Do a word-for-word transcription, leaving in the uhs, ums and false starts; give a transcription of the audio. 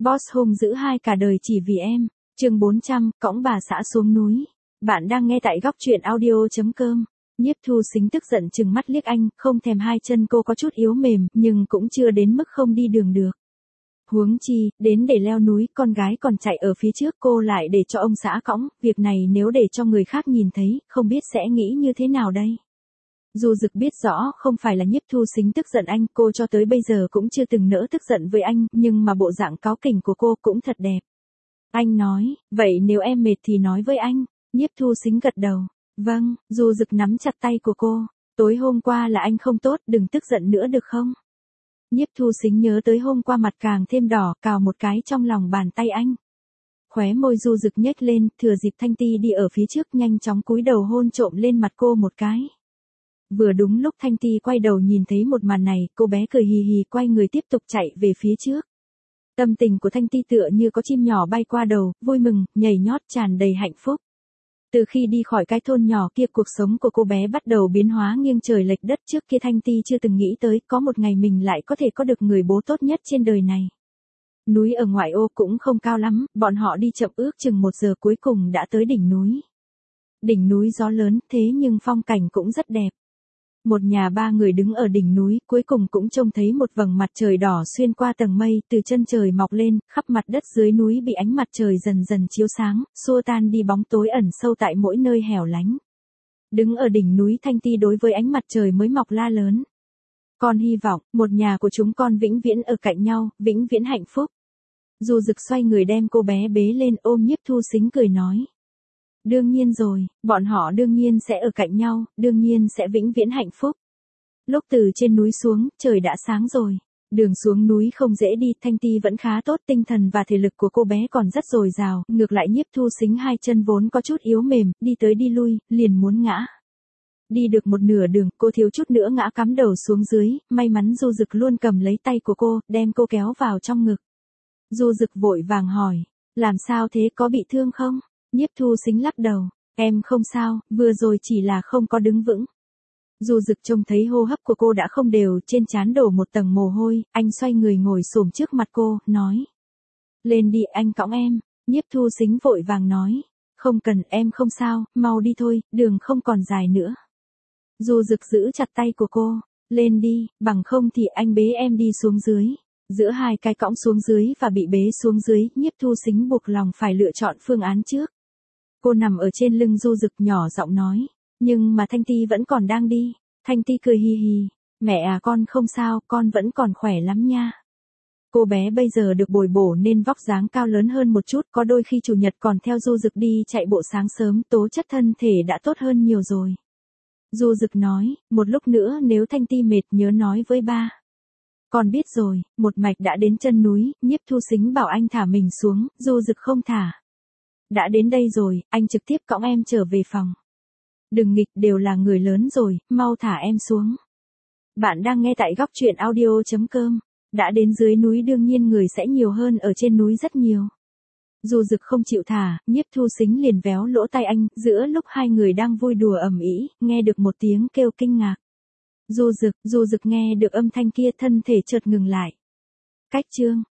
Boss hung dữ hai cả đời chỉ vì em. Chương bốn trăm, cõng bà xã xuống núi. Bạn đang nghe tại góc truyện audio chấm com. Nhiếp Thu Sính tức giận chừng mắt liếc anh, không thèm hai chân cô có chút yếu mềm, nhưng cũng chưa đến mức không đi đường được. Huống chi, đến để leo núi, con gái còn chạy ở phía trước, cô lại để cho ông xã cõng, việc này nếu để cho người khác nhìn thấy, không biết sẽ nghĩ như thế nào đây. Du Dực biết rõ không phải là Nhiếp Thu Sính tức giận anh, cô cho tới bây giờ cũng chưa từng nỡ tức giận với anh, nhưng mà bộ dạng cáu kỉnh của cô cũng thật đẹp. Anh nói, vậy nếu em mệt thì nói với anh. Nhiếp Thu Sính gật đầu. Vâng. Du Dực nắm chặt tay của cô. Tối hôm qua là anh không tốt, đừng tức giận nữa được không? Nhiếp Thu Sính nhớ tới hôm qua mặt càng thêm đỏ, cào một cái trong lòng bàn tay anh. Khóe môi Du Dực nhếch lên, thừa dịp Thanh Ti đi ở phía trước nhanh chóng cúi đầu hôn trộm lên mặt cô một cái. Vừa đúng lúc Thanh Ti quay đầu nhìn thấy một màn này, cô bé cười hì hì quay người tiếp tục chạy về phía trước. Tâm tình của Thanh Ti tựa như có chim nhỏ bay qua đầu, vui mừng, nhảy nhót tràn đầy hạnh phúc. Từ khi đi khỏi cái thôn nhỏ kia, cuộc sống của cô bé bắt đầu biến hóa nghiêng trời lệch đất. Trước kia Thanh Ti chưa từng nghĩ tới có một ngày mình lại có thể có được người bố tốt nhất trên đời này. Núi ở ngoại ô cũng không cao lắm, bọn họ đi chậm ước chừng một giờ cuối cùng đã tới đỉnh núi. Đỉnh núi gió lớn thế nhưng phong cảnh cũng rất đẹp. Một nhà ba người đứng ở đỉnh núi, cuối cùng cũng trông thấy một vầng mặt trời đỏ xuyên qua tầng mây, từ chân trời mọc lên, khắp mặt đất dưới núi bị ánh mặt trời dần dần chiếu sáng, xua tan đi bóng tối ẩn sâu tại mỗi nơi hẻo lánh. Đứng ở đỉnh núi, Thanh Ti đối với ánh mặt trời mới mọc la lớn. Con hy vọng, một nhà của chúng con vĩnh viễn ở cạnh nhau, vĩnh viễn hạnh phúc. Du Dực xoay người đem cô bé bế lên ôm Nhiếp Thu Sính cười nói. Đương nhiên rồi, bọn họ đương nhiên sẽ ở cạnh nhau, đương nhiên sẽ vĩnh viễn hạnh phúc. Lúc từ trên núi xuống, trời đã sáng rồi. Đường xuống núi không dễ đi, Thanh Ti vẫn khá tốt, tinh thần và thể lực của cô bé còn rất dồi dào, ngược lại Nhiếp Thu Sính hai chân vốn có chút yếu mềm, đi tới đi lui, liền muốn ngã. Đi được một nửa đường, cô thiếu chút nữa ngã cắm đầu xuống dưới, may mắn Du Dực luôn cầm lấy tay của cô, đem cô kéo vào trong ngực. Du Dực vội vàng hỏi, làm sao thế, có bị thương không? Nhiếp Thu Sính lắc đầu, em không sao, vừa rồi chỉ là không có đứng vững. Du Dực trông thấy hô hấp của cô đã không đều, trên trán đổ một tầng mồ hôi, anh xoay người ngồi xổm trước mặt cô, nói. Lên đi, anh cõng em. Nhiếp Thu Sính vội vàng nói, không cần, em không sao, mau đi thôi, đường không còn dài nữa. Du Dực giữ chặt tay của cô, lên đi, bằng không thì anh bế em đi xuống dưới. Giữa hai cái cõng xuống dưới và bị bế xuống dưới, Nhiếp Thu Sính buộc lòng phải lựa chọn phương án trước. Cô nằm ở trên lưng Du Dực nhỏ giọng nói, nhưng mà Thanh Ti vẫn còn đang đi. Thanh Ti cười hi hi, mẹ à, con không sao, con vẫn còn khỏe lắm nha. Cô bé bây giờ được bồi bổ nên vóc dáng cao lớn hơn một chút, có đôi khi chủ nhật còn theo Du Dực đi chạy bộ sáng sớm, tố chất thân thể đã tốt hơn nhiều rồi. Du Dực nói, một lúc nữa nếu Thanh Ti mệt nhớ nói với ba. Con biết rồi. Một mạch đã đến chân núi, Nhiếp Thu Sính bảo anh thả mình xuống, Du Dực không thả. Đã đến đây rồi, anh trực tiếp cõng em trở về phòng. Đừng nghịch, đều là người lớn rồi, mau thả em xuống. Bạn đang nghe tại góc truyện audio chấm com. Đã đến dưới núi đương nhiên người sẽ nhiều hơn ở trên núi rất nhiều. Du Dực không chịu thả, Nhiếp Thu Sính liền véo lỗ tai anh, giữa lúc hai người đang vui đùa ầm ĩ, nghe được một tiếng kêu kinh ngạc. Du Dực, Du Dực nghe được âm thanh kia thân thể chợt ngừng lại. Cách chương